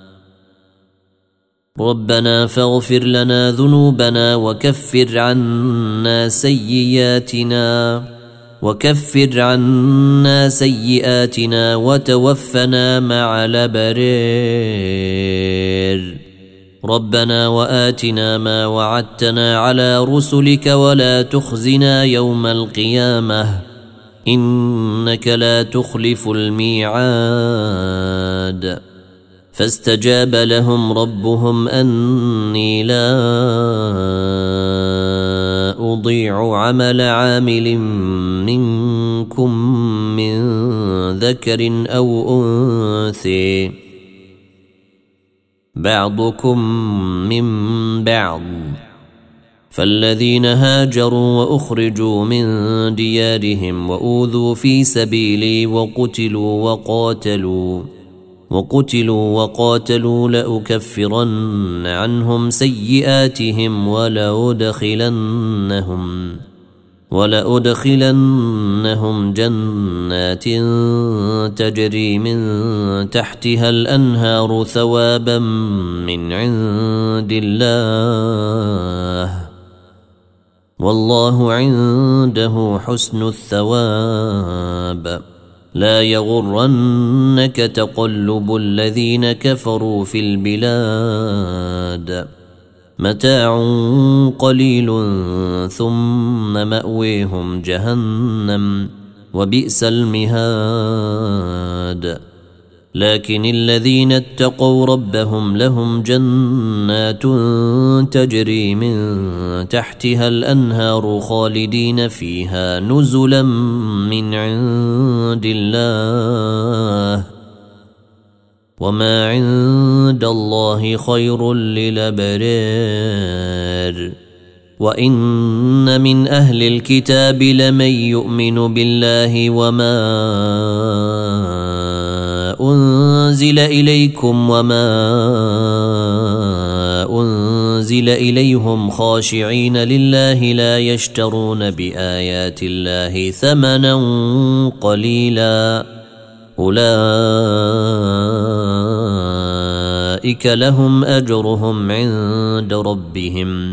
ربنا فاغفر لنا ذنوبنا وكفر عنا سيئاتنا وتوفنا مع الأبرار ربنا وآتنا ما وعدتنا على رسلك ولا تخزنا يوم القيامة إنك لا تخلف الميعاد فاستجاب لهم ربهم أني لا أضيع عمل عامل منكم من ذكر أو أنثى بعضكم من بعض فالذين هاجروا وأخرجوا من ديارهم وأوذوا في سبيلي وقتلوا وقاتلوا لأكفرن عنهم سيئاتهم ولأدخلنهم جنات تجري من تحتها الأنهار ثوابا من عند الله والله عنده حسن الثواب لا يغرنك تقلب الذين كفروا في البلاد متاع قليل ثم مأويهم جهنم وبئس المهاد لكن الذين اتقوا ربهم لهم جنات تجري من تحتها الأنهار خالدين فيها نزلا من عند الله وما عند الله خير للأبرار وإن من أهل الكتاب لمن يؤمن بالله وما أنزل إليكم وما أنزل إليهم خاشعين لله لا يشترون بآيات الله ثمنا قليلا أولئك لهم أجرهم عند ربهم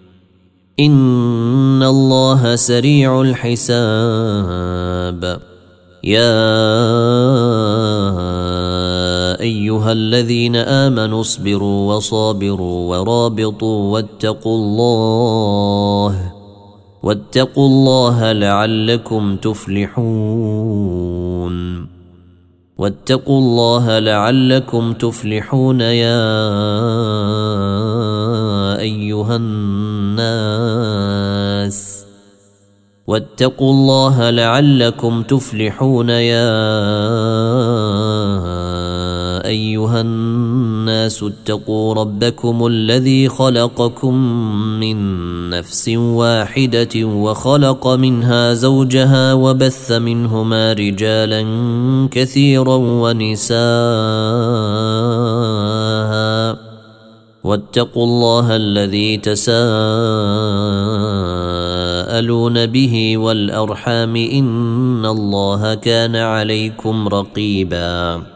إن الله سريع الحساب يا أيها الذين آمنوا اصبروا وصابروا ورابطوا واتقوا الله لعلكم تفلحون يا أيها الناس واتقوا الله لعلكم تفلحون يا أيها الناس اتقوا ربكم الذي خلقكم من نفس واحدة وخلق منها زوجها وبث منهما رجالا كثيرا ونساء واتقوا الله الذي تساءلون به والأرحام إن الله كان عليكم رقيبا